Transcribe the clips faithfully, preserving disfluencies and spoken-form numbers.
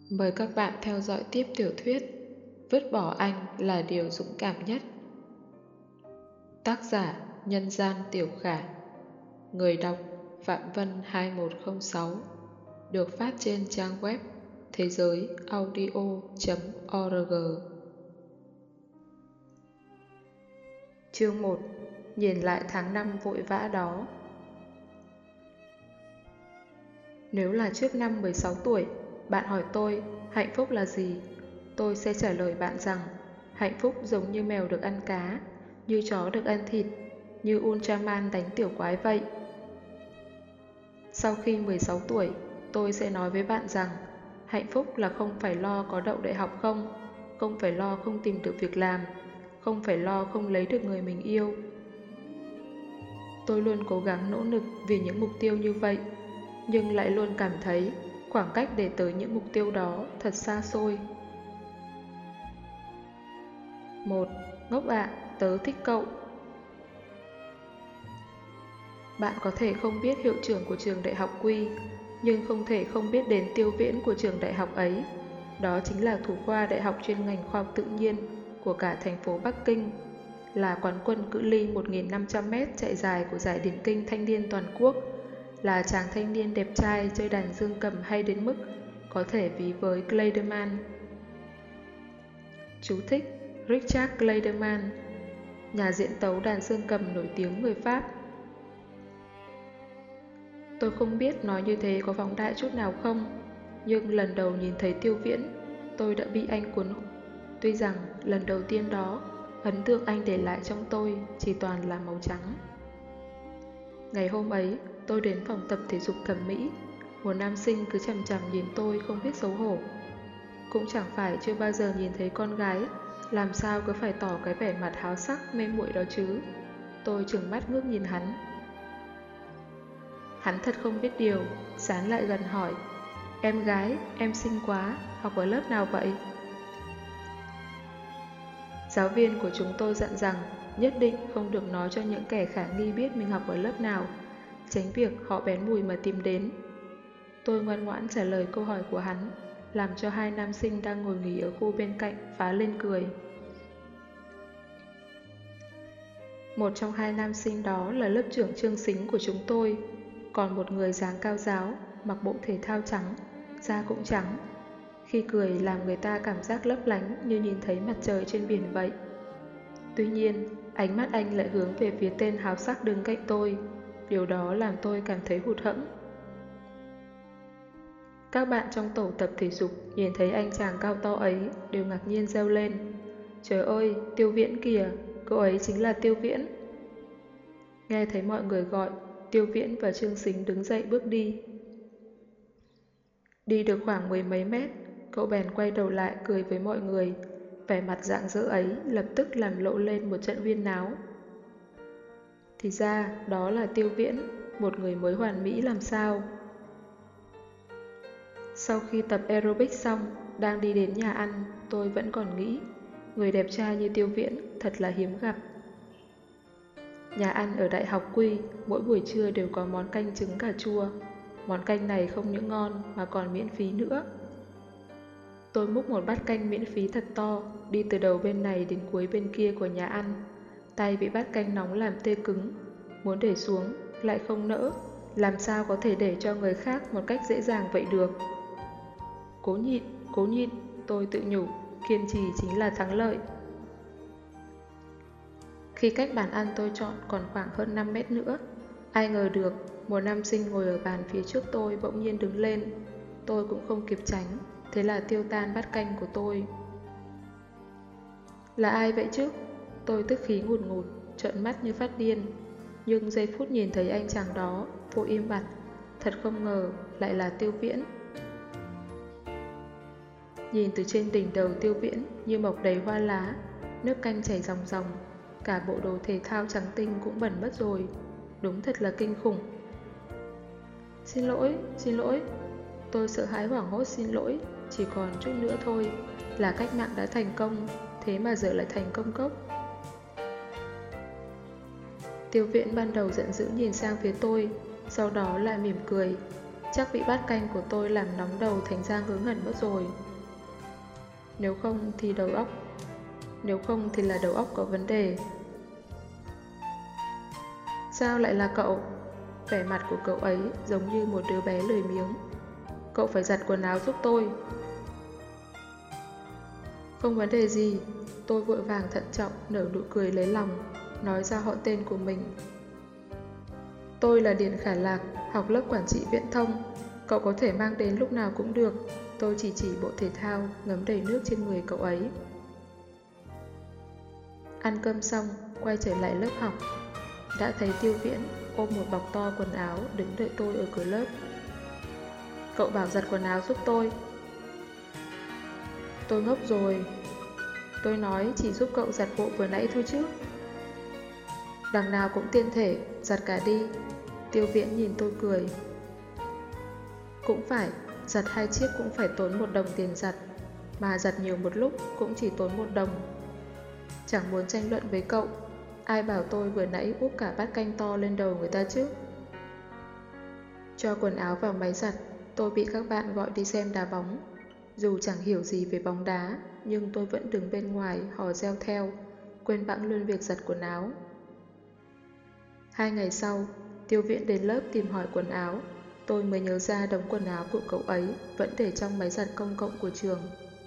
Mời các bạn theo dõi tiếp tiểu thuyết Vứt bỏ anh là điều dũng cảm nhất. Tác giả Nhân gian Tiểu Khả. Người đọc Phạm Vân hai một không sáu. Được phát trên trang web thế giới audio chấm org. Chương một. Nhìn lại tháng năm vội vã đó. Nếu là trước năm mười sáu tuổi, bạn hỏi tôi hạnh phúc là gì? Tôi sẽ trả lời bạn rằng hạnh phúc giống như mèo được ăn cá, như chó được ăn thịt, như Ultraman đánh tiểu quái vậy. Sau khi mười sáu tuổi, tôi sẽ nói với bạn rằng hạnh phúc là không phải lo có đậu đại học không, không phải lo không tìm được việc làm, không phải lo không lấy được người mình yêu. Tôi luôn cố gắng nỗ lực vì những mục tiêu như vậy, nhưng lại luôn cảm thấy khoảng cách để tới những mục tiêu đó thật xa xôi. Một. Ngốc ạ, tớ thích cậu. Bạn có thể không biết hiệu trưởng của trường đại học Quy, nhưng không thể không biết đến tiêu viễn của trường đại học ấy. Đó chính là thủ khoa đại học chuyên ngành khoa học tự nhiên của cả thành phố Bắc Kinh, là quán quân cự ly một nghìn năm trăm mét chạy dài của giải điền kinh thanh niên toàn quốc, là chàng thanh niên đẹp trai chơi đàn dương cầm hay đến mức có thể ví với Clayderman. Chú thích: Richard Clayderman, nhà diễn tấu đàn dương cầm nổi tiếng người Pháp. Tôi không biết nói như thế có phóng đại chút nào không, nhưng lần đầu nhìn thấy Tiêu Viễn, tôi đã bị anh cuốn hút. Tuy rằng lần đầu tiên đó, ấn tượng anh để lại trong tôi chỉ toàn là màu trắng. Ngày hôm ấy, tôi đến phòng tập thể dục thẩm mỹ. Một nam sinh cứ chằm chằm nhìn tôi không biết xấu hổ. Cũng chẳng phải chưa bao giờ nhìn thấy con gái, làm sao cứ phải tỏ cái vẻ mặt háo sắc mê muội đó chứ. Tôi trừng mắt ngước nhìn hắn. Hắn thật không biết điều, sán lại gần hỏi: Em gái, em xinh quá, học ở lớp nào vậy? Giáo viên của chúng tôi dặn rằng nhất định không được nói cho những kẻ khả nghi biết mình học ở lớp nào, tránh việc họ bén mùi mà tìm đến. Tôi ngoan ngoãn trả lời câu hỏi của hắn, làm cho hai nam sinh đang ngồi nghỉ ở khu bên cạnh phá lên cười. Một trong hai nam sinh đó là lớp trưởng Trương Sính của chúng tôi, còn một người dáng cao ráo, mặc bộ thể thao trắng, da cũng trắng. Khi cười làm người ta cảm giác lấp lánh như nhìn thấy mặt trời trên biển vậy. Tuy nhiên, ánh mắt anh lại hướng về phía tên háo sắc đứng cạnh tôi. Điều đó làm tôi cảm thấy hụt hẫng. Các bạn trong tổ tập thể dục nhìn thấy anh chàng cao to ấy đều ngạc nhiên reo lên: Trời ơi, Tiêu Viễn kìa, cậu ấy chính là Tiêu Viễn. Nghe thấy mọi người gọi, Tiêu Viễn và Trương Sính đứng dậy bước đi. Đi được khoảng mười mấy mét, cậu bèn quay đầu lại cười với mọi người. Vẻ mặt rạng rỡ ấy lập tức làm lộ lên một trận huyên náo. Thì ra đó là Tiêu Viễn, một người mới hoàn mỹ làm sao. Sau khi tập aerobic xong, đang đi đến nhà ăn, tôi vẫn còn nghĩ người đẹp trai như Tiêu Viễn thật là hiếm gặp. Nhà ăn ở Đại học Quy mỗi buổi trưa đều có món canh trứng cà chua. Món canh này không những ngon mà còn miễn phí nữa. Tôi múc một bát canh miễn phí thật to, đi từ đầu bên này đến cuối bên kia của nhà ăn. Tay bị bát canh nóng làm tê cứng, muốn để xuống lại không nỡ, làm sao có thể để cho người khác một cách dễ dàng vậy được. Cố nhịn, cố nhịn, tôi tự nhủ, kiên trì chính là thắng lợi. Khi cách bàn ăn tôi chọn còn khoảng hơn năm mét nữa, ai ngờ được một nam sinh ngồi ở bàn phía trước tôi bỗng nhiên đứng lên. Tôi cũng không kịp tránh, thế là tiêu tan bát canh của tôi. Là ai vậy chứ? Tôi tức khí ngùn ngụt, trợn mắt như phát điên. Nhưng giây phút nhìn thấy anh chàng đó, vội im bặt. Thật không ngờ lại là Tiêu Viễn. Nhìn từ trên đỉnh đầu Tiêu Viễn như mọc đầy hoa lá, nước canh chảy ròng ròng, cả bộ đồ thể thao trắng tinh cũng bẩn mất rồi. Đúng thật là kinh khủng. Xin lỗi, xin lỗi. Tôi sợ hãi hoảng hốt xin lỗi. Chỉ còn chút nữa thôi là cách mạng đã thành công, thế mà giờ lại thành công cốc. Tiêu Viễn ban đầu giận dữ nhìn sang phía tôi, sau đó lại mỉm cười. chắc bị bát canh của tôi làm nóng đầu thành ra ngớ ngẩn mất rồi. Nếu không thì đầu óc, nếu không thì là đầu óc có vấn đề. Sao lại là cậu? Vẻ mặt của cậu ấy giống như một đứa bé lười biếng. Cậu phải giặt quần áo giúp tôi. Không vấn đề gì. Tôi vội vàng thận trọng nở nụ cười lấy lòng, nói ra họ tên của mình. Tôi là Điền Khả Lạc, học lớp quản trị viễn thông. Cậu có thể mang đến lúc nào cũng được. Tôi chỉ chỉ bộ thể thao ngấm đầy nước trên người cậu ấy. Ăn cơm xong, quay trở lại lớp học. Đã thấy Tiêu Viễn ôm một bọc to quần áo đứng đợi tôi ở cửa lớp. Cậu bảo giặt quần áo giúp tôi. Tôi ngốc rồi. Tôi nói chỉ giúp cậu giặt bộ vừa nãy thôi chứ. Đằng nào cũng tiên thể, giặt cả đi. Tiêu Viễn nhìn tôi cười. Cũng phải, giặt hai chiếc cũng phải tốn một đồng tiền giặt, mà giặt nhiều một lúc cũng chỉ tốn một đồng. Chẳng muốn tranh luận với cậu. Ai bảo tôi vừa nãy úp cả bát canh to lên đầu người ta chứ. Cho quần áo vào máy giặt, tôi bị các bạn gọi đi xem đá bóng. Dù chẳng hiểu gì về bóng đá, nhưng tôi vẫn đứng bên ngoài hò reo theo, quên bẵng luôn việc giặt quần áo. Hai ngày sau, Tiêu Viễn đến lớp tìm hỏi quần áo. Tôi mới nhớ ra đống quần áo của cậu ấy vẫn để trong máy giặt công cộng của trường.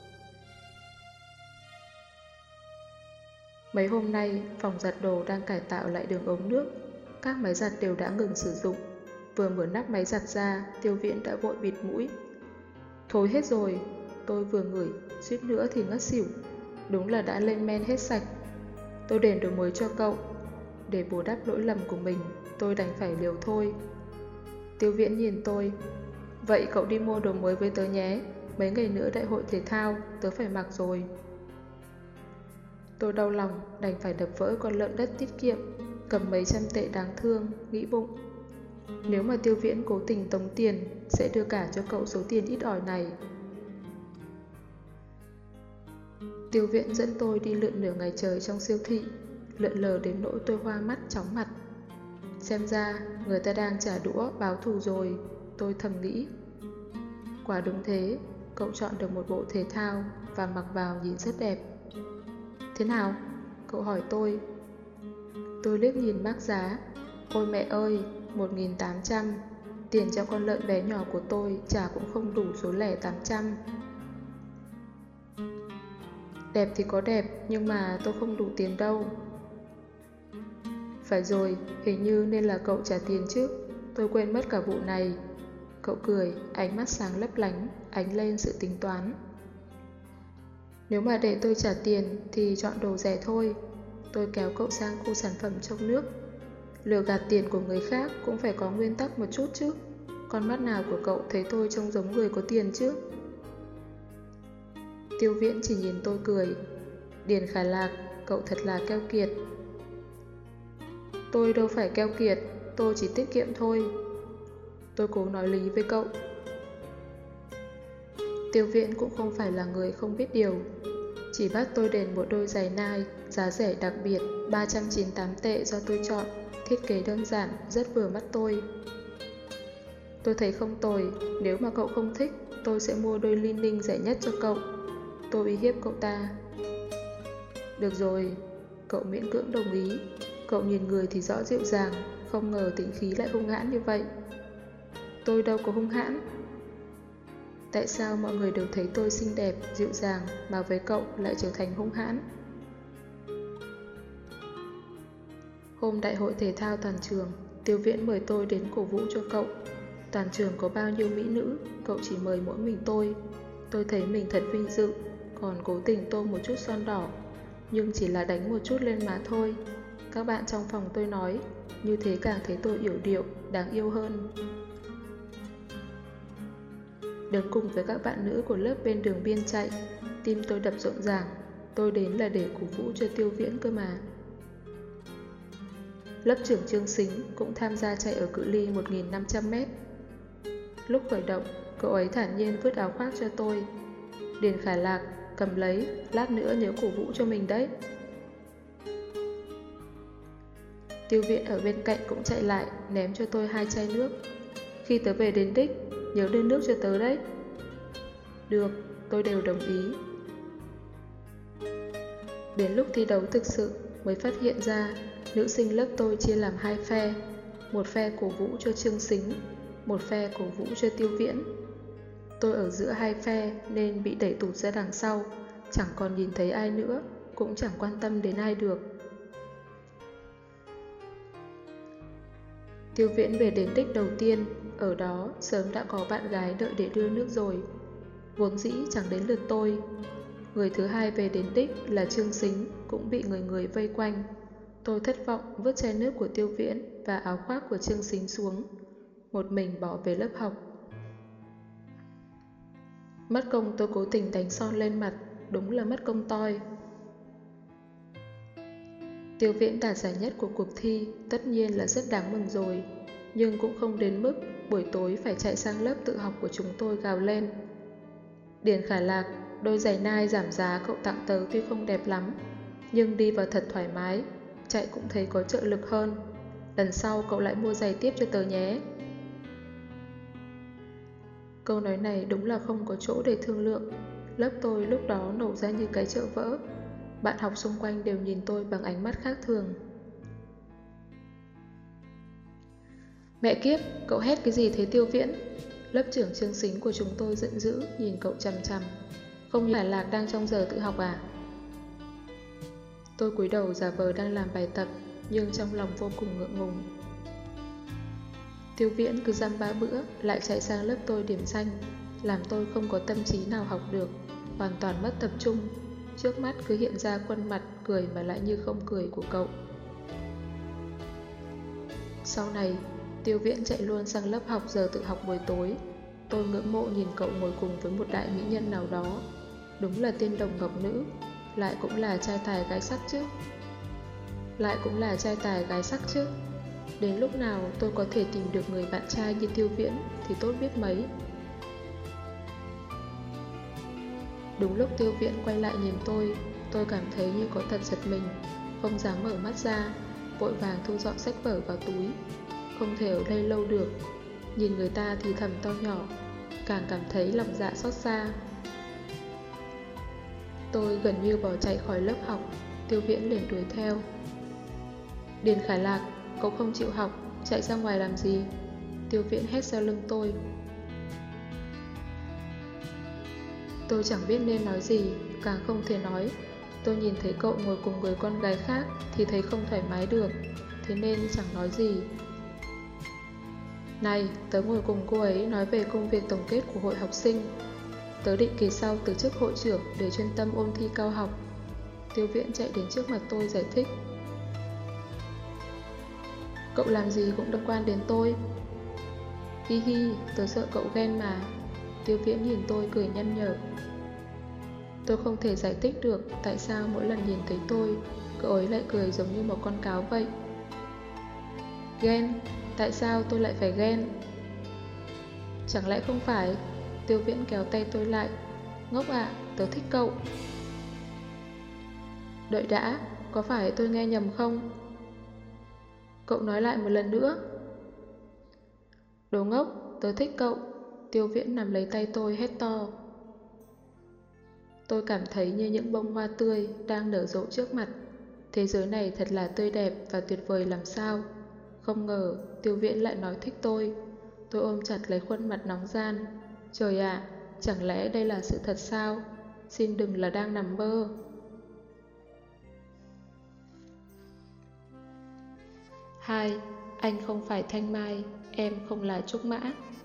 Mấy hôm nay, phòng giặt đồ đang cải tạo lại đường ống nước. Các máy giặt đều đã ngừng sử dụng. Vừa mở nắp máy giặt ra, Tiêu Viễn đã vội bịt mũi. Thối hết rồi. Tôi vừa ngửi, suýt nữa thì ngất xỉu. Đúng là đã lên men hết sạch. Tôi đền đồ mới cho cậu. Để bù đắp lỗi lầm của mình, tôi đành phải liều thôi. Tiêu Viễn nhìn tôi. Vậy cậu đi mua đồ mới với tớ nhé. Mấy ngày nữa đại hội thể thao, tớ phải mặc rồi. Tôi đau lòng, đành phải đập vỡ con lợn đất tiết kiệm, cầm mấy trăm tệ đáng thương, nghĩ bụng. Nếu mà Tiêu Viễn cố tình tống tiền, sẽ đưa cả cho cậu số tiền ít ỏi này. Tiêu Viễn dẫn tôi đi lượn nửa ngày trời trong siêu thị, lượn lờ đến nỗi tôi hoa mắt chóng mặt. Xem ra, người ta đang trả đũa báo thù rồi, tôi thầm nghĩ. Quả đúng thế, cậu chọn được một bộ thể thao và mặc vào nhìn rất đẹp. Thế nào? Cậu hỏi tôi. Tôi liếc nhìn bác giá. Ôi mẹ ơi, một nghìn tám trăm. Tiền cho con lợn bé nhỏ của tôi trả cũng không đủ số lẻ tám trăm. Đẹp thì có đẹp, nhưng mà tôi không đủ tiền đâu. Phải rồi, hình như nên là cậu trả tiền trước. Tôi quên mất cả vụ này. Cậu cười, ánh mắt sáng lấp lánh, ánh lên sự tính toán. Nếu mà để tôi trả tiền thì chọn đồ rẻ thôi. Tôi kéo cậu sang khu sản phẩm trong nước. Lừa gạt tiền của người khác cũng phải có nguyên tắc một chút chứ. Con mắt nào của cậu thấy tôi trông giống người có tiền chứ? Tiêu Viễn chỉ nhìn tôi cười. Điền Khả Lạc, cậu thật là keo kiệt. Tôi đâu phải keo kiệt, tôi chỉ tiết kiệm thôi. Tôi cố nói lý với cậu. Tiêu Viễn cũng không phải là người không biết điều. Chỉ bắt tôi đền một đôi giày Nike, giá rẻ đặc biệt, ba trăm chín mươi tám tệ do tôi chọn, thiết kế đơn giản, rất vừa mắt tôi. Tôi thấy không tồi, nếu mà cậu không thích, tôi sẽ mua đôi Li Ning rẻ nhất cho cậu. Tôi uy hiếp cậu ta. Được rồi, cậu miễn cưỡng đồng ý. Cậu nhìn người thì rõ dịu dàng, không ngờ tính khí lại hung hãn như vậy. Tôi đâu có hung hãn. Tại sao mọi người đều thấy tôi xinh đẹp, dịu dàng, mà với cậu lại trở thành hung hãn? Hôm đại hội thể thao toàn trường, Tiêu Viễn mời tôi đến cổ vũ cho cậu. Toàn trường có bao nhiêu mỹ nữ, cậu chỉ mời mỗi mình tôi. Tôi thấy mình thật vinh dự, còn cố tình tô một chút son đỏ, nhưng chỉ là đánh một chút lên má thôi. Các bạn trong phòng tôi nói, như thế càng thấy tôi yểu điệu, đáng yêu hơn. Đứng cùng với các bạn nữ của lớp bên đường biên chạy, tim tôi đập rộn ràng. Tôi đến là để cổ vũ cho Tiêu Viễn cơ mà. Lớp trưởng Trương Sính cũng tham gia chạy ở cự ly một nghìn năm trăm mét. Lúc khởi động, cậu ấy thản nhiên vứt áo khoác cho tôi. Điền Khả Lạc, cầm lấy, lát nữa nhớ cổ vũ cho mình đấy. Tiêu Viễn ở bên cạnh cũng chạy lại, ném cho tôi hai chai nước. Khi tớ về đến đích, nhớ đưa nước cho tớ đấy. Được, tôi đều đồng ý. Đến lúc thi đấu thực sự mới phát hiện ra nữ sinh lớp tôi chia làm hai phe. Một phe cổ vũ cho Trương Sính, một phe cổ vũ cho Tiêu Viễn. Tôi ở giữa hai phe nên bị đẩy tụt ra đằng sau, chẳng còn nhìn thấy ai nữa, cũng chẳng quan tâm đến ai được. Tiêu Viễn về đến đích đầu tiên, ở đó sớm đã có bạn gái đợi để đưa nước rồi. Vốn dĩ chẳng đến lượt tôi. Người thứ hai về đến đích là Trương Sính, cũng bị người người vây quanh. Tôi thất vọng vứt chai nước của Tiêu Viễn và áo khoác của Trương Sính xuống, một mình bỏ về lớp học. Mất công tôi cố tình đánh son lên mặt, đúng là mất công toi. Tiêu Viễn đạt giải nhất của cuộc thi, tất nhiên là rất đáng mừng rồi, nhưng cũng không đến mức buổi tối phải chạy sang lớp tự học của chúng tôi gào lên. Điền Khải Lạc, đôi giày Nike giảm giá cậu tặng tớ tuy không đẹp lắm, nhưng đi vào thật thoải mái, chạy cũng thấy có trợ lực hơn. Lần sau cậu lại mua giày tiếp cho tớ nhé. Câu nói này đúng là không có chỗ để thương lượng. Lớp tôi lúc đó nổ ra như cái chợ vỡ. Bạn học xung quanh đều nhìn tôi bằng ánh mắt khác thường. Mẹ kiếp, cậu hét cái gì thế Tiêu Viễn? Lớp trưởng Trương Sính của chúng tôi giận dữ nhìn cậu chằm chằm. Không như Lạc đang trong giờ tự học à? Tôi cúi đầu giả vờ đang làm bài tập, nhưng trong lòng vô cùng ngượng ngùng. Tiêu Viễn cứ dăm ba bữa lại chạy sang lớp tôi điểm danh, làm tôi không có tâm trí nào học được, hoàn toàn mất tập trung. Trước mắt cứ hiện ra khuôn mặt cười mà lại như không cười của cậu. Sau này, Tiêu Viễn chạy luôn sang lớp học giờ tự học buổi tối. Tôi ngưỡng mộ nhìn cậu ngồi cùng với một đại mỹ nhân nào đó. Đúng là tiên đồng ngọc nữ, lại cũng là trai tài gái sắc chứ. Lại cũng là trai tài gái sắc chứ. Đến lúc nào tôi có thể tìm được người bạn trai như Tiêu Viễn thì tốt biết mấy. Đúng lúc Tiêu Viễn quay lại nhìn tôi, tôi cảm thấy như có thật giật mình, không dám mở mắt ra, vội vàng thu dọn sách vở vào túi. Không thể ở đây lâu được. Nhìn người ta thì thầm to nhỏ, càng cảm thấy lòng dạ xót xa. Tôi gần như bỏ chạy khỏi lớp học. Tiêu Viễn liền đuổi theo. Điền Khải Lạc, cậu không chịu học, chạy ra ngoài làm gì? Tiêu Viễn hét sau lưng tôi. Tôi chẳng biết nên nói gì, càng không thể nói. Tôi nhìn thấy cậu ngồi cùng người con gái khác thì thấy không thoải mái được, thế nên chẳng nói gì. Này, tớ ngồi cùng cô ấy nói về công việc tổng kết của hội học sinh. Tớ định kỳ sau từ chức hội trưởng để chuyên tâm ôn thi cao học. Tiêu Viễn chạy đến trước mặt tôi giải thích. Cậu làm gì cũng liên quan đến tôi. Hi hi, tớ sợ cậu ghen mà. Tiêu Viễn nhìn tôi cười nhăn nhở. Tôi không thể giải thích được tại sao mỗi lần nhìn thấy tôi, cậu ấy lại cười giống như một con cáo vậy. Ghen? Tại sao tôi lại phải ghen? Chẳng lẽ không phải? Tiêu Viễn kéo tay tôi lại. Ngốc ạ, tớ thích cậu. Đợi đã, có phải tôi nghe nhầm không? Cậu nói lại một lần nữa. Đồ ngốc, tớ thích cậu. Tiêu Viễn nắm lấy tay tôi hét to. Tôi cảm thấy như những bông hoa tươi đang nở rộ trước mặt. Thế giới này thật là tươi đẹp và tuyệt vời làm sao. Không ngờ Tiêu Viễn lại nói thích tôi. Tôi ôm chặt lấy khuôn mặt nóng gian. Trời ạ, chẳng lẽ đây là sự thật sao? Xin đừng là đang nằm mơ. Hai, anh không phải Thanh Mai, em không là Trúc Mã.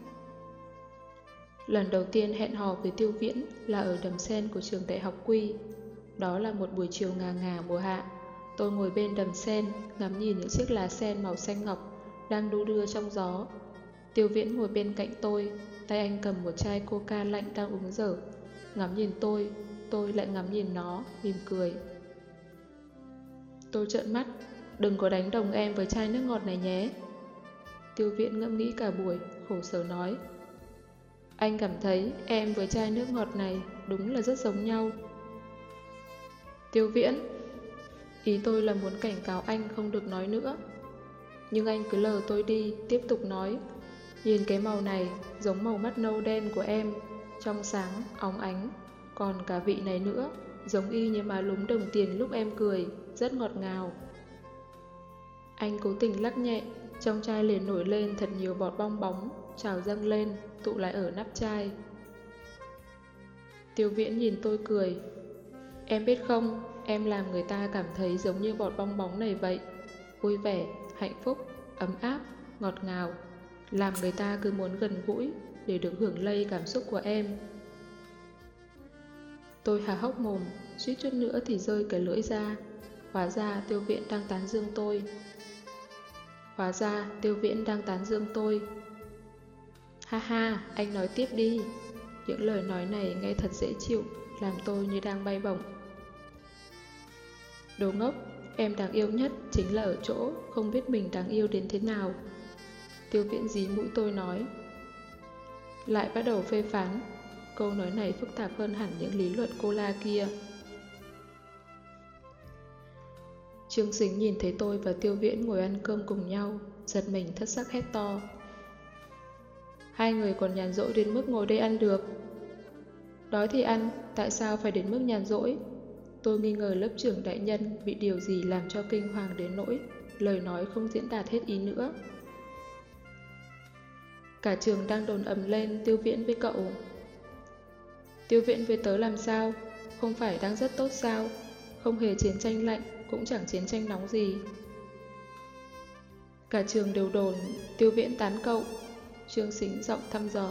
Lần đầu tiên hẹn hò với Tiêu Viễn là ở đầm sen của trường đại học Quy. Đó là một buổi chiều ngà ngà mùa hạ. Tôi ngồi bên đầm sen, ngắm nhìn những chiếc lá sen màu xanh ngọc đang đu đưa trong gió. Tiêu Viễn ngồi bên cạnh tôi, tay anh cầm một chai coca lạnh đang uống dở. Ngắm nhìn tôi, tôi lại ngắm nhìn nó, mỉm cười. Tôi trợn mắt, đừng có đánh đồng em với chai nước ngọt này nhé. Tiêu Viễn ngẫm nghĩ cả buổi, khổ sở nói. Anh cảm thấy em với chai nước ngọt này đúng là rất giống nhau. Tiêu Viễn, ý tôi là muốn cảnh cáo anh không được nói nữa. Nhưng anh cứ lờ tôi đi, tiếp tục nói. Nhìn cái màu này giống màu mắt nâu đen của em, trong sáng, óng ánh. Còn cả vị này nữa, giống y như má lúm đồng tiền lúc em cười, rất ngọt ngào. Anh cố tình lắc nhẹ, trong chai liền nổi lên thật nhiều bọt bong bóng, trào dâng lên, tụ lại ở nắp chai. Tiêu Viễn nhìn tôi cười. Em biết không, em làm người ta cảm thấy giống như bọt bong bóng này vậy. Vui vẻ, hạnh phúc, ấm áp, ngọt ngào. Làm người ta cứ muốn gần gũi để được hưởng lây cảm xúc của em. Tôi há hốc mồm, suýt chút nữa thì rơi cái lưỡi ra. Hóa ra Tiêu Viễn đang tán dương tôi. Hóa ra Tiêu Viễn đang tán dương tôi. Ha ha, anh nói tiếp đi. Những lời nói này nghe thật dễ chịu, làm tôi như đang bay bổng. Đồ ngốc, em đáng yêu nhất chính là ở chỗ không biết mình đáng yêu đến thế nào. Tiêu Viễn dí mũi tôi nói. Lại bắt đầu phê phán. Câu nói này phức tạp hơn hẳn những lý luận cola kia. Trương Sính nhìn thấy tôi và Tiêu Viễn ngồi ăn cơm cùng nhau, giật mình thất sắc hét to. Hai người còn nhàn rỗi đến mức ngồi đây ăn được. Đói thì ăn, tại sao phải đến mức nhàn rỗi? Tôi nghi ngờ lớp trưởng đại nhân bị điều gì làm cho kinh hoàng đến nỗi lời nói không diễn đạt hết ý nữa. Cả trường đang đồn ầm lên Tiêu Viễn với cậu. Tiêu Viễn với tớ làm sao? Không phải đang rất tốt sao? Không hề chiến tranh lạnh, cũng chẳng chiến tranh nóng gì. Cả trường đều đồn Tiêu Viễn tán cậu. Trương Sính giọng thăm dò.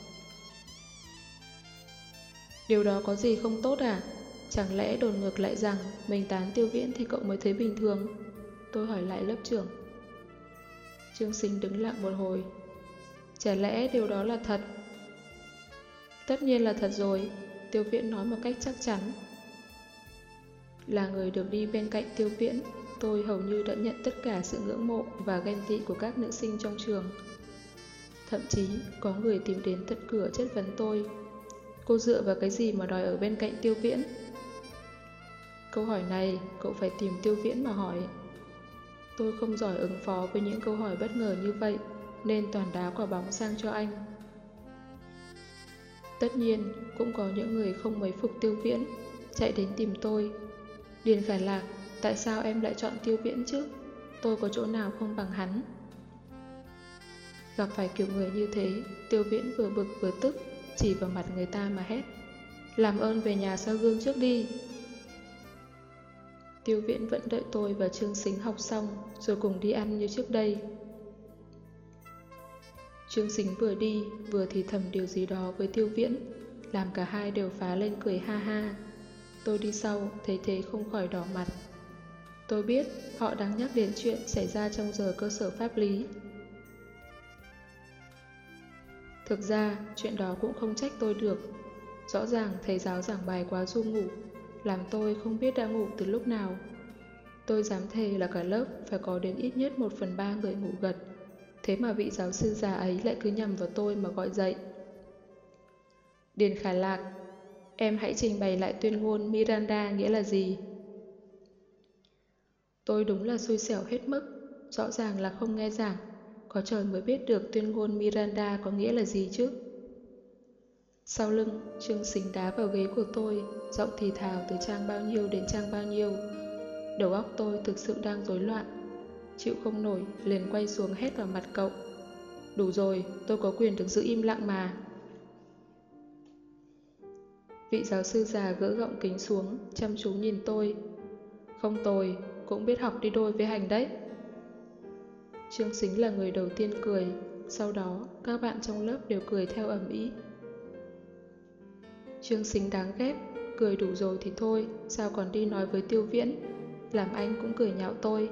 Điều đó có gì không tốt à? Chẳng lẽ đồn ngược lại rằng mình tán Tiêu Viễn thì cậu mới thấy bình thường? Tôi hỏi lại lớp trưởng. Trương Sính đứng lặng một hồi. Chả lẽ điều đó là thật? Tất nhiên là thật rồi, Tiêu Viễn nói một cách chắc chắn. Là người được đi bên cạnh Tiêu Viễn, tôi hầu như đã nhận tất cả sự ngưỡng mộ và ganh tị của các nữ sinh trong trường. Thậm chí có người tìm đến tận cửa chất vấn tôi. Cô dựa vào cái gì mà đòi ở bên cạnh Tiêu Viễn? Câu hỏi này cậu phải tìm Tiêu Viễn mà hỏi. Tôi không giỏi ứng phó với những câu hỏi bất ngờ như vậy, nên toàn đá quả bóng sang cho anh. Tất nhiên cũng có những người không mấy phục Tiêu Viễn, chạy đến tìm tôi. Điền Khải Lạc, tại sao em lại chọn Tiêu Viễn chứ? Tôi có chỗ nào không bằng hắn? Gặp phải kiểu người như thế, Tiêu Viễn vừa bực vừa tức, chỉ vào mặt người ta mà hét. Làm ơn về nhà soi gương trước đi. Tiêu Viễn vẫn đợi tôi và Trương Sính học xong rồi cùng đi ăn như trước đây. Trương Sính vừa đi vừa thì thầm điều gì đó với Tiêu Viễn, làm cả hai đều phá lên cười ha ha. Tôi đi sau thấy thế không khỏi đỏ mặt. Tôi biết họ đang nhắc đến chuyện xảy ra trong giờ cơ sở pháp lý. Thực ra chuyện đó cũng không trách tôi được. Rõ ràng thầy giáo giảng bài quá ru ngủ, làm tôi không biết đã ngủ từ lúc nào. Tôi dám thề là cả lớp phải có đến ít nhất một phần ba người ngủ gật. Thế mà vị giáo sư già ấy lại cứ nhầm vào tôi mà gọi dậy. Điền Khải Lạc, em hãy trình bày lại tuyên ngôn Miranda nghĩa là gì? Tôi đúng là xui xẻo hết mức, rõ ràng là không nghe giảng. Có trời mới biết được tuyên ngôn Miranda có nghĩa là gì chứ. Sau lưng, Trương Sính đá vào ghế của tôi, giọng thì thào từ trang bao nhiêu đến trang bao nhiêu. Đầu óc tôi thực sự đang rối loạn. Chịu không nổi, liền quay xuống hét vào mặt cậu. Đủ rồi, tôi có quyền được giữ im lặng mà. Vị giáo sư già gỡ gọng kính xuống, chăm chú nhìn tôi. Không tồi, cũng biết học đi đôi với hành đấy. Trương Sính là người đầu tiên cười, sau đó các bạn trong lớp đều cười theo ầm ĩ. Trương Sính đáng ghét, cười đủ rồi thì thôi, sao còn đi nói với Tiêu Viễn, làm anh cũng cười nhạo tôi.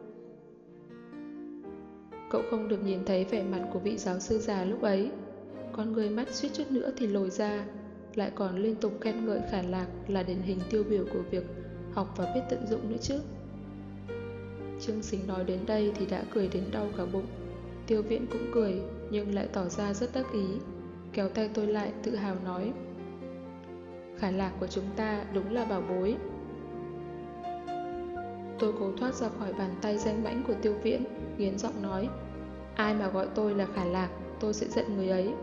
Cậu không được nhìn thấy vẻ mặt của vị giáo sư già lúc ấy. Con người mắt suýt chút nữa thì lồi ra, lại còn liên tục khen ngợi Khải Lạc là điển hình tiêu biểu của việc học và biết tận dụng nữa chứ. Trương Sính nói đến đây thì đã cười đến đau cả bụng. Tiêu Viễn cũng cười, nhưng lại tỏ ra rất đắc ý, kéo tay tôi lại tự hào nói. Khải Lạc của chúng ta đúng là bảo bối. Tôi cố thoát ra khỏi bàn tay danh mãnh của Tiêu Viễn, nghiến giọng nói. Ai mà gọi tôi là Khải Lạc, tôi sẽ giận người ấy.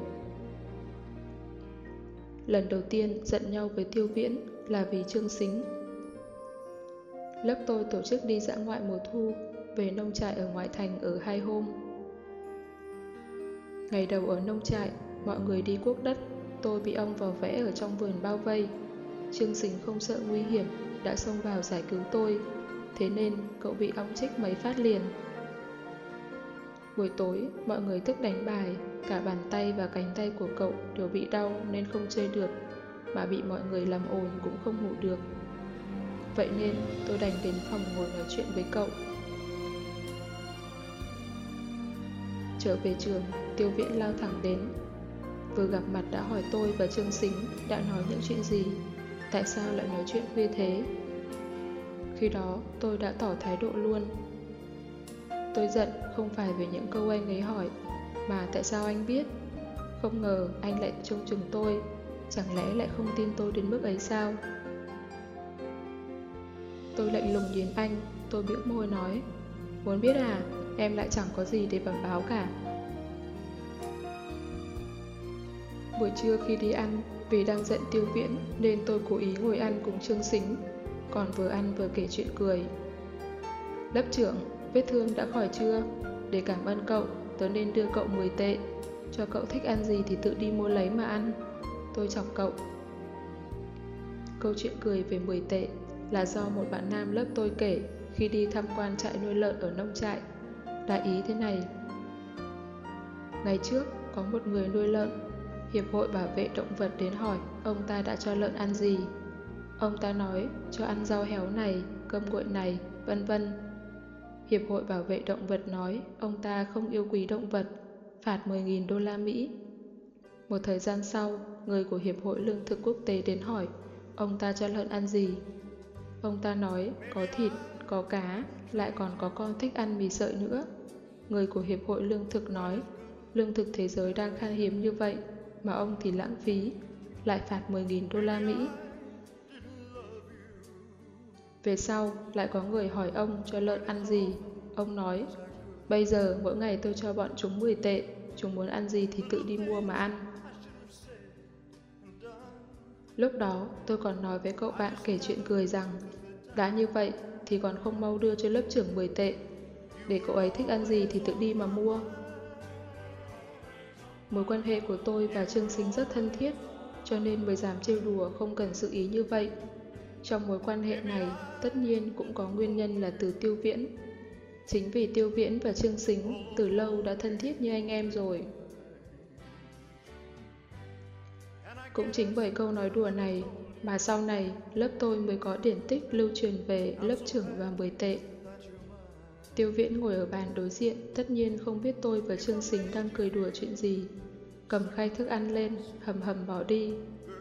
Lần đầu tiên giận nhau với Tiêu Viễn là vì Trương Sính. Lớp tôi tổ chức đi dã ngoại mùa thu, về nông trại ở ngoại thành ở hai hôm. Ngày đầu ở nông trại, mọi người đi cuốc đất, tôi bị ông vò vẽ ở trong vườn bao vây. Trương Sính không sợ nguy hiểm, đã xông vào giải cứu tôi, thế nên cậu bị ong chích mấy phát liền. Buổi tối, mọi người thức đánh bài, cả bàn tay và cánh tay của cậu đều bị đau nên không chơi được, mà bị mọi người làm ồn cũng không ngủ được. Vậy nên tôi đành đến phòng ngồi nói chuyện với cậu. Trở về trường, Tiêu Viễn lao thẳng đến. Vừa gặp mặt đã hỏi tôi và Trương Sính đã nói những chuyện gì, tại sao lại nói chuyện khuya thế. Khi đó tôi đã tỏ thái độ luôn. Tôi giận không phải vì những câu anh ấy hỏi, mà tại sao anh biết. Không ngờ anh lại trông chừng tôi, chẳng lẽ lại không tin tôi đến mức ấy sao? Tôi lạnh lùng nhìn anh, tôi bĩu môi nói, muốn biết à, em lại chẳng có gì để bẩm báo cả. Buổi trưa khi đi ăn, vì đang giận Tiêu Viễn nên tôi cố ý ngồi ăn cùng Trương Sính, còn vừa ăn vừa kể chuyện cười. Lớp trưởng, vết thương đã khỏi chưa? Để cảm ơn cậu, tớ nên đưa cậu mười tệ. Cho cậu thích ăn gì thì tự đi mua lấy mà ăn. Tôi chọc cậu. Câu chuyện cười về mười tệ là do một bạn nam lớp tôi kể khi đi tham quan trại nuôi lợn ở nông trại. Đại ý thế này. Ngày trước, có một người nuôi lợn. Hiệp hội bảo vệ động vật đến hỏi ông ta đã cho lợn ăn gì. Ông ta nói cho ăn rau héo này, cơm nguội này, vân vân. Hiệp hội bảo vệ động vật nói ông ta không yêu quý động vật, phạt mười nghìn đô la Mỹ. Một thời gian sau, người của Hiệp hội Lương thực Quốc tế đến hỏi ông ta cho lợn ăn gì. Ông ta nói có thịt, có cá, lại còn có con thích ăn mì sợi nữa. Người của Hiệp hội Lương thực nói lương thực thế giới đang khan hiếm như vậy mà ông thì lãng phí, lại phạt mười nghìn đô la Mỹ. Về sau, lại có người hỏi ông cho lợn ăn gì. Ông nói, bây giờ mỗi ngày tôi cho bọn chúng mười tệ, chúng muốn ăn gì thì tự đi mua mà ăn. Lúc đó, tôi còn nói với cậu bạn kể chuyện cười rằng, đã như vậy thì còn không mau đưa cho lớp trưởng mười tệ, để cậu ấy thích ăn gì thì tự đi mà mua. Mối quan hệ của tôi và Trương Sính rất thân thiết, cho nên mới dám trêu đùa không cần sự ý như vậy. Trong mối quan hệ này, tất nhiên cũng có nguyên nhân là từ Tiêu Viễn. Chính vì Tiêu Viễn và Trương Sính từ lâu đã thân thiết như anh em rồi. Cũng chính bởi câu nói đùa này mà sau này lớp tôi mới có điển tích lưu truyền về lớp trưởng và mười tệ. Tiêu Viễn ngồi ở bàn đối diện, tất nhiên không biết tôi và Trương Sính đang cười đùa chuyện gì. Cầm khay thức ăn lên, hầm hầm bỏ đi.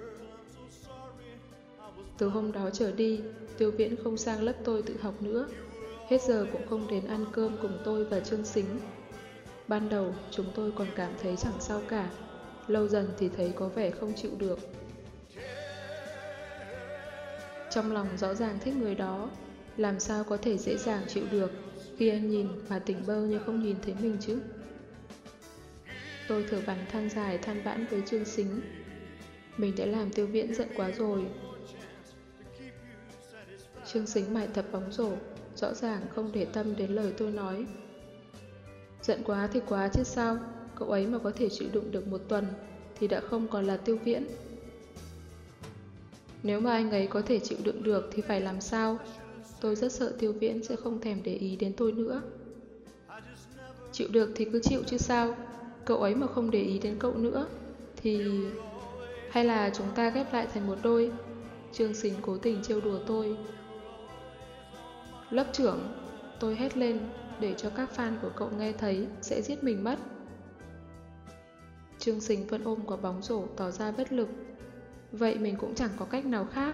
Từ hôm đó trở đi, Tiêu Viễn không sang lớp tôi tự học nữa. Hết giờ cũng không đến ăn cơm cùng tôi và Trương Sính. Ban đầu chúng tôi còn cảm thấy chẳng sao cả, lâu dần thì thấy có vẻ không chịu được. Trong lòng rõ ràng thích người đó, làm sao có thể dễ dàng chịu được khi anh nhìn mà tỉnh bơ như không nhìn thấy mình chứ. Tôi thở bản than dài than vãn với Trương Sính. Mình đã làm Tiêu Viễn giận quá rồi. Trương Sính mải tập bóng rổ, rõ ràng không để tâm đến lời tôi nói. Giận quá thì quá chứ sao, cậu ấy mà có thể chịu đựng được một tuần thì đã không còn là Tiêu Viễn. Nếu mà anh ấy có thể chịu đựng được thì phải làm sao? Tôi rất sợ Tiêu Viễn sẽ không thèm để ý đến tôi nữa. Chịu được thì cứ chịu chứ sao, cậu ấy mà không để ý đến cậu nữa thì... Hay là chúng ta ghép lại thành một đôi? Trương Sính cố tình trêu đùa tôi. Lớp trưởng, tôi hét lên để cho các fan của cậu nghe thấy sẽ giết mình mất. Trương Sính vẫn ôm quả bóng rổ tỏ ra bất lực. Vậy mình cũng chẳng có cách nào khác.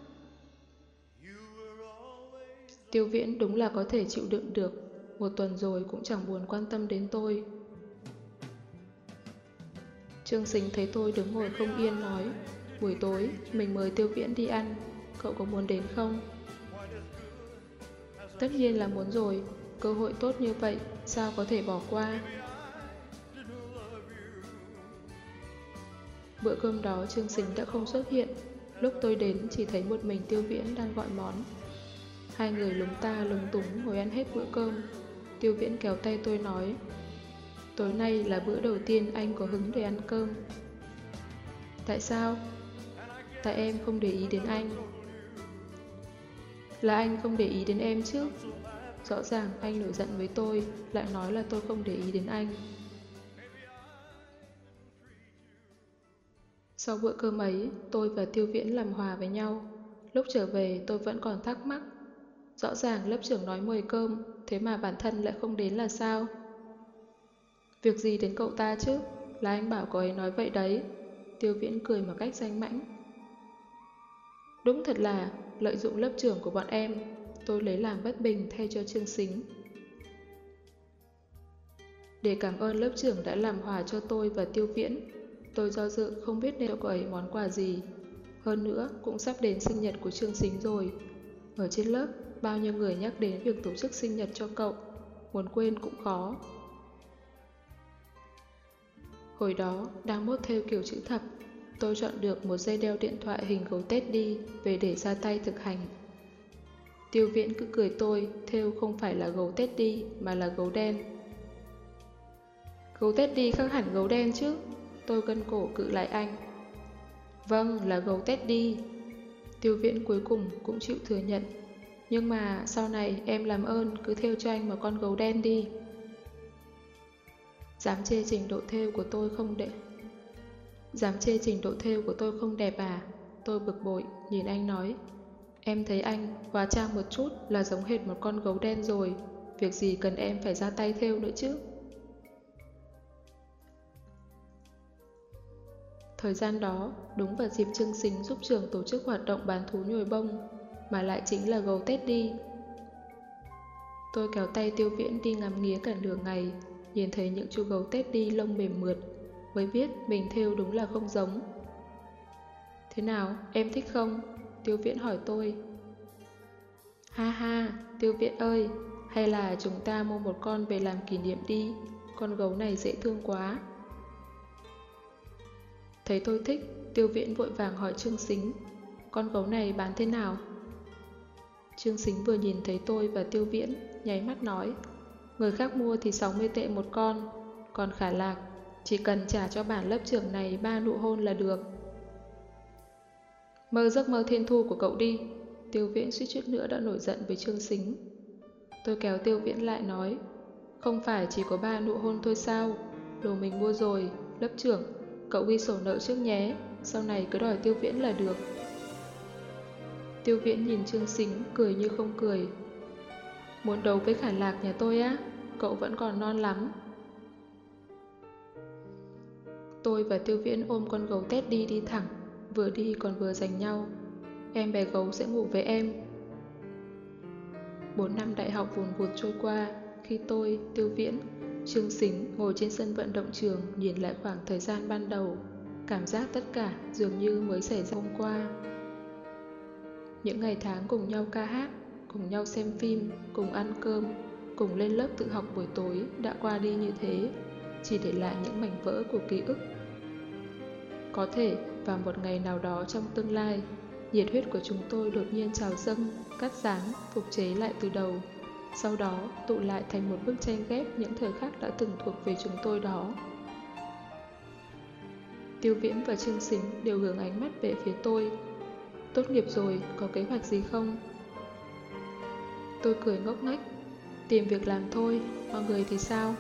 Tiêu Viễn đúng là có thể chịu đựng được, một tuần rồi cũng chẳng buồn quan tâm đến tôi. Trương Sính thấy tôi đứng ngồi không yên nói, buổi tối mình mời Tiêu Viễn đi ăn, cậu có muốn đến không? Tất nhiên là muốn rồi, cơ hội tốt như vậy sao có thể bỏ qua. Bữa cơm đó Trương Sính đã không xuất hiện. Lúc tôi đến chỉ thấy một mình Tiêu Viễn đang gọi món. Hai người lúng ta lúng túng ngồi ăn hết bữa cơm. Tiêu Viễn kéo tay tôi nói: tối nay là bữa đầu tiên anh có hứng để ăn cơm. Tại sao? Tại em không để ý đến anh. Là anh không để ý đến em chứ. Rõ ràng anh nổi giận với tôi, lại nói là tôi không để ý đến anh. Sau bữa cơm ấy, tôi và Tiêu Viễn làm hòa với nhau. Lúc trở về tôi vẫn còn thắc mắc. Rõ ràng lớp trưởng nói mời cơm, thế mà bản thân lại không đến là sao? Việc gì đến cậu ta chứ? Là anh bảo cô ấy nói vậy đấy. Tiêu Viễn cười một cách danh mãnh. Đúng thật là lợi dụng lớp trưởng của bọn em. Tôi lấy làm bất bình thay cho Trương Sính. Để cảm ơn lớp trưởng đã làm hòa cho tôi và Tiêu Viễn, tôi do dự không biết nên cho cô ấy món quà gì. Hơn nữa cũng sắp đến sinh nhật của Trương Sính rồi. Ở trên lớp bao nhiêu người nhắc đến việc tổ chức sinh nhật cho cậu, muốn quên cũng khó. Hồi đó đang mốt thêu kiểu chữ thập, tôi chọn được một dây đeo điện thoại hình gấu Teddy về để ra tay thực hành. Tiêu Viễn cứ cười tôi thêu không phải là gấu Teddy mà là gấu đen. Gấu Teddy khác hẳn gấu đen chứ. Tôi gân cổ cự lại anh. Vâng, là gấu Teddy. Tiêu Viễn cuối cùng cũng chịu thừa nhận. Nhưng mà sau này em làm ơn cứ thêu cho anh một con gấu đen đi. Dám chê trình độ thêu của tôi không đẹp. Dám chê trình độ thêu của tôi không đẹp à? Tôi bực bội nhìn anh nói. Em thấy anh hóa trang một chút là giống hệt một con gấu đen rồi. Việc gì cần em phải ra tay thêu nữa chứ? Thời gian đó đúng vào dịp Trương Sính giúp trường tổ chức hoạt động bán thú nhồi bông, mà lại chính là gấu Teddy. Tôi kéo tay Tiêu Viễn đi ngắm nghía cả nửa ngày, nhìn thấy những chú gấu Teddy lông mềm mượt, mới biết mình thêu đúng là không giống. Thế nào, em thích không? Tiêu Viễn hỏi tôi. Ha ha, Tiêu Viễn ơi, hay là chúng ta mua một con về làm kỷ niệm đi, con gấu này dễ thương quá. Thấy tôi thích, Tiêu Viễn vội vàng hỏi Trương Sính, con gấu này bán thế nào? Trương Sính vừa nhìn thấy tôi và Tiêu Viễn, nháy mắt nói, người khác mua thì sáu mươi tệ một con, còn Khả Lạc chỉ cần trả cho bản lớp trưởng này ba nụ hôn là được. Mơ giấc mơ thiên thu của cậu đi. Tiêu Viễn suýt chút nữa đã nổi giận với Trương Sính. Tôi kéo Tiêu Viễn lại nói, không phải chỉ có ba nụ hôn thôi sao? Đồ mình mua rồi, lớp trưởng, cậu ghi sổ nợ trước nhé, sau này cứ đòi Tiêu Viễn là được. Tiêu Viễn nhìn Trương Sính cười như không cười. Muốn đấu với Khả Lạc nhà tôi á? Cậu vẫn còn non lắm. Tôi và Tiêu Viễn ôm con gấu Teddy đi thẳng, vừa đi còn vừa giành nhau. Em bé gấu sẽ ngủ với em. Bốn năm đại học vùn vụt trôi qua, khi tôi, Tiêu Viễn, Trương Sính ngồi trên sân vận động trường nhìn lại khoảng thời gian ban đầu, cảm giác tất cả dường như mới xảy ra hôm qua. Những ngày tháng cùng nhau ca hát, cùng nhau xem phim, cùng ăn cơm, cùng lên lớp tự học buổi tối đã qua đi như thế, chỉ để lại những mảnh vỡ của ký ức. Có thể vào một ngày nào đó trong tương lai, nhiệt huyết của chúng tôi đột nhiên trào dâng, cắt dán, phục chế lại từ đầu, sau đó tụ lại thành một bức tranh ghép những thời khắc đã từng thuộc về chúng tôi đó. Tiêu Viễn và Trương Sính đều hướng ánh mắt về phía tôi. Tốt nghiệp rồi, có kế hoạch gì không? Tôi cười ngốc nghếch. Tìm việc làm thôi, mọi người thì sao?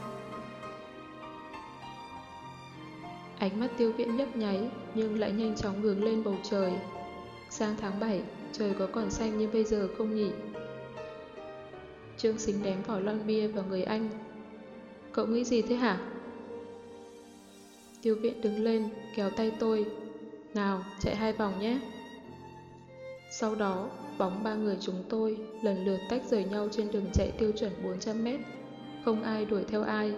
Ánh mắt Tiêu Viễn nhấp nháy, nhưng lại nhanh chóng hướng lên bầu trời. Sang tháng bảy, trời có còn xanh như bây giờ không nhỉ? Trương Sính ném vỏ lon bia vào người anh. Cậu nghĩ gì thế hả? Tiêu Viễn đứng lên, kéo tay tôi. Nào, chạy hai vòng nhé. Sau đó, bóng ba người chúng tôi lần lượt tách rời nhau trên đường chạy tiêu chuẩn bốn trăm mét. Không ai đuổi theo ai.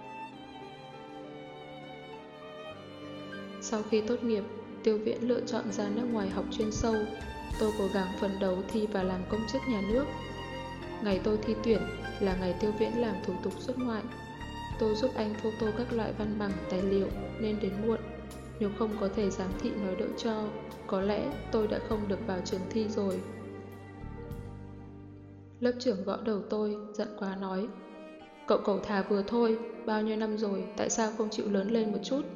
Sau khi tốt nghiệp, Tiêu Viễn lựa chọn ra nước ngoài học chuyên sâu. Tôi cố gắng phấn đấu thi và làm công chức nhà nước. Ngày tôi thi tuyển là ngày Tiêu Viễn làm thủ tục xuất ngoại. Tôi giúp anh photo các loại văn bằng tài liệu nên đến muộn. Nếu không có thầy giám thị nói đỡ cho, có lẽ tôi đã không được vào trường thi rồi. Lớp trưởng gõ đầu tôi, giận quá nói: Cậu cẩu thả vừa thôi, bao nhiêu năm rồi, tại sao không chịu lớn lên một chút?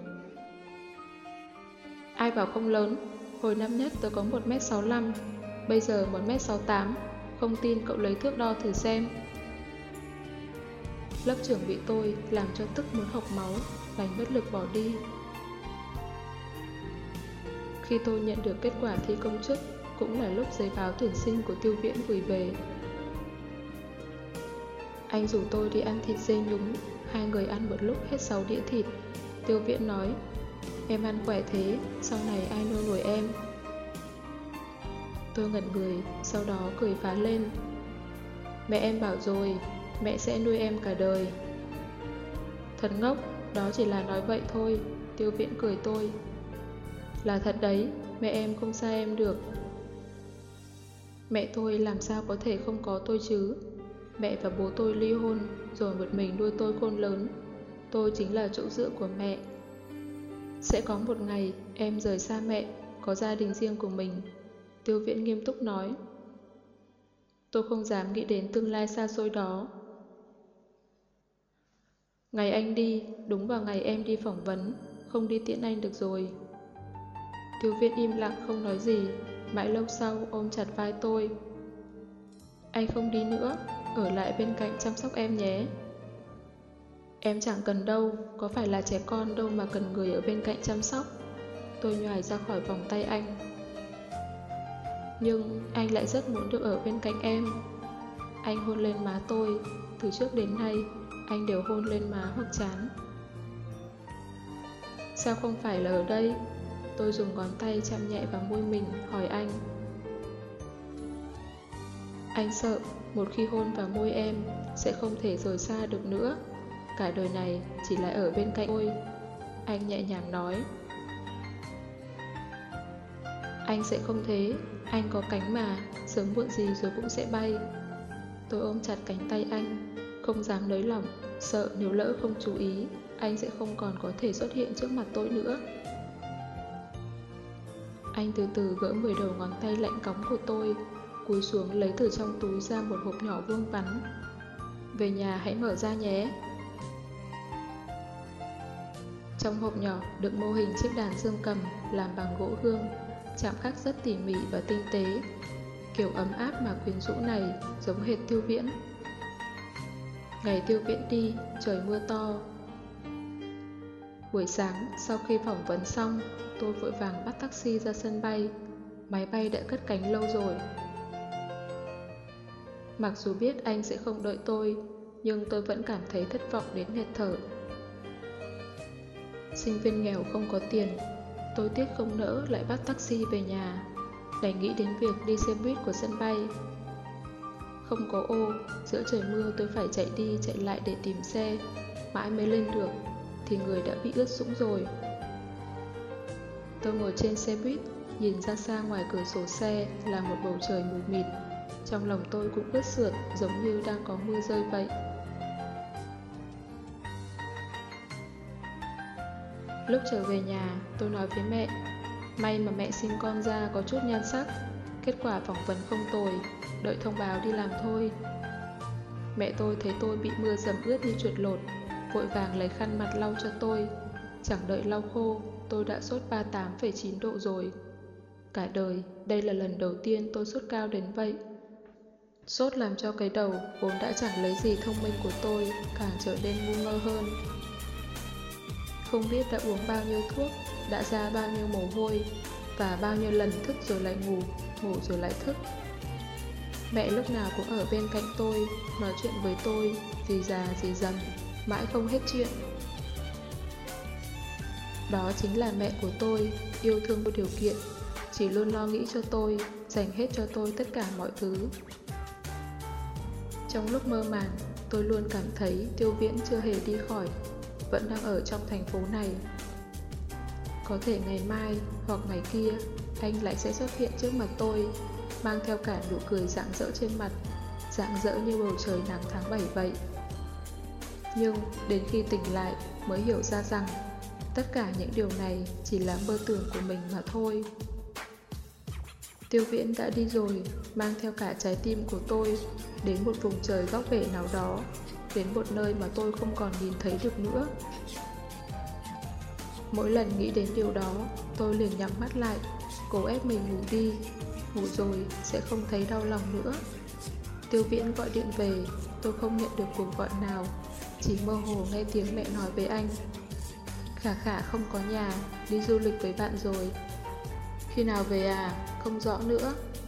Ai bảo không lớn, hồi năm nhất tôi có một mét sáu lăm, bây giờ một mét sáu tám, không tin cậu lấy thước đo thử xem. Lớp trưởng bị tôi làm cho tức muốn học máu, đành bất lực bỏ đi. Khi tôi nhận được kết quả thi công chức, cũng là lúc giấy báo tuyển sinh của Tiêu Viễn gửi về. Anh rủ tôi đi ăn thịt dê nhúng, hai người ăn một lúc hết sáu đĩa thịt. Tiêu Viễn nói: Em ăn khỏe thế, sau này ai nuôi nổi em? Tôi ngẩn người, sau đó cười phá lên: Mẹ em bảo rồi, mẹ sẽ nuôi em cả đời. Thật ngốc, đó chỉ là nói vậy thôi. Tiêu Viễn cười tôi: Là thật đấy, mẹ em không xa em được. Mẹ tôi làm sao có thể không có tôi chứ? Mẹ và bố tôi ly hôn, rồi một mình nuôi tôi khôn lớn. Tôi chính là chỗ dựa của mẹ. Sẽ có một ngày em rời xa mẹ, có gia đình riêng của mình. Tiêu Viễn nghiêm túc nói. Tôi không dám nghĩ đến tương lai xa xôi đó. Ngày anh đi, đúng vào ngày em đi phỏng vấn, không đi tiễn anh được rồi. Tiêu Viễn im lặng không nói gì, mãi lâu sau ôm chặt vai tôi. Anh không đi nữa, ở lại bên cạnh chăm sóc em nhé. Em chẳng cần đâu, có phải là trẻ con đâu mà cần người ở bên cạnh chăm sóc. Tôi nhoài ra khỏi vòng tay anh. Nhưng anh lại rất muốn được ở bên cạnh em. Anh hôn lên má tôi, từ trước đến nay anh đều hôn lên má hoặc trán. Sao không phải là ở đây? Tôi dùng ngón tay chạm nhẹ vào môi mình, hỏi anh. Anh sợ một khi hôn vào môi em sẽ không thể rời xa được nữa. Cả đời này chỉ là ở bên cạnh tôi. Anh nhẹ nhàng nói. Anh sẽ không thế, anh có cánh mà, sớm muộn gì rồi cũng sẽ bay. Tôi ôm chặt cánh tay anh, không dám nới lỏng, sợ nếu lỡ không chú ý, anh sẽ không còn có thể xuất hiện trước mặt tôi nữa. Anh từ từ gỡ mười đầu ngón tay lạnh cóng của tôi, cúi xuống lấy từ trong túi ra một hộp nhỏ vuông vắn. Về nhà hãy mở ra nhé. Trong hộp nhỏ đựng mô hình chiếc đàn dương cầm làm bằng gỗ hương, chạm khắc rất tỉ mỉ và tinh tế. Kiểu ấm áp mà quyến rũ này giống hệt Tiêu Viễn. Ngày Tiêu Viễn đi, trời mưa to. Buổi sáng, sau khi phỏng vấn xong, tôi vội vàng bắt taxi ra sân bay. Máy bay đã cất cánh lâu rồi. Mặc dù biết anh sẽ không đợi tôi, nhưng tôi vẫn cảm thấy thất vọng đến nghẹt thở. Sinh viên nghèo không có tiền, tôi tiếc không nỡ lại bắt taxi về nhà, đành nghĩ đến việc đi xe buýt của sân bay. Không có ô, giữa trời mưa tôi phải chạy đi chạy lại để tìm xe, mãi mới lên được, thì người đã bị ướt sũng rồi. Tôi ngồi trên xe buýt, nhìn ra xa ngoài cửa sổ xe là một bầu trời mù mịt. Trong lòng tôi cũng ướt sượt, giống như đang có mưa rơi vậy. Lúc trở về nhà, tôi nói với mẹ, may mà mẹ sinh con ra có chút nhan sắc, kết quả phỏng vấn không tồi, đợi thông báo đi làm thôi. Mẹ tôi thấy tôi bị mưa dầm ướt như chuột lột, vội vàng lấy khăn mặt lau cho tôi. Chẳng đợi lau khô, tôi đã sốt ba mươi tám phẩy chín độ rồi. Cả đời, đây là lần đầu tiên tôi sốt cao đến vậy. Sốt làm cho cái đầu vốn đã chẳng lấy gì thông minh của tôi càng trở nên ngu ngơ hơn. Không biết đã uống bao nhiêu thuốc, đã ra bao nhiêu mồ hôi, và bao nhiêu lần thức rồi lại ngủ, ngủ rồi lại thức. Mẹ lúc nào cũng ở bên cạnh tôi, nói chuyện với tôi, gì già gì dầm, mãi không hết chuyện. Đó chính là mẹ của tôi, yêu thương vô điều kiện, chỉ luôn lo nghĩ cho tôi, dành hết cho tôi tất cả mọi thứ. Trong lúc mơ màng, tôi luôn cảm thấy Tiêu Viễn chưa hề đi khỏi, vẫn đang ở trong thành phố này. Có thể ngày mai hoặc ngày kia, anh lại sẽ xuất hiện trước mặt tôi, mang theo cả nụ cười rạng rỡ trên mặt, rạng rỡ như bầu trời nắng tháng bảy vậy. Nhưng đến khi tỉnh lại mới hiểu ra rằng Tất cả những điều này chỉ là mơ tưởng của mình mà thôi. Tiêu Viễn đã đi rồi, mang theo cả trái tim của tôi đến một vùng trời góc bể nào đó, đến một nơi mà tôi không còn nhìn thấy được nữa. Mỗi lần nghĩ đến điều đó, tôi liền nhắm mắt lại, cố ép mình ngủ đi. Ngủ rồi sẽ không thấy đau lòng nữa. Tiêu Viễn gọi điện về, tôi không nhận được cuộc gọi nào, chỉ mơ hồ nghe tiếng mẹ nói với anh: Khả Khả không có nhà, đi du lịch với bạn rồi. Khi nào về à? Không rõ nữa.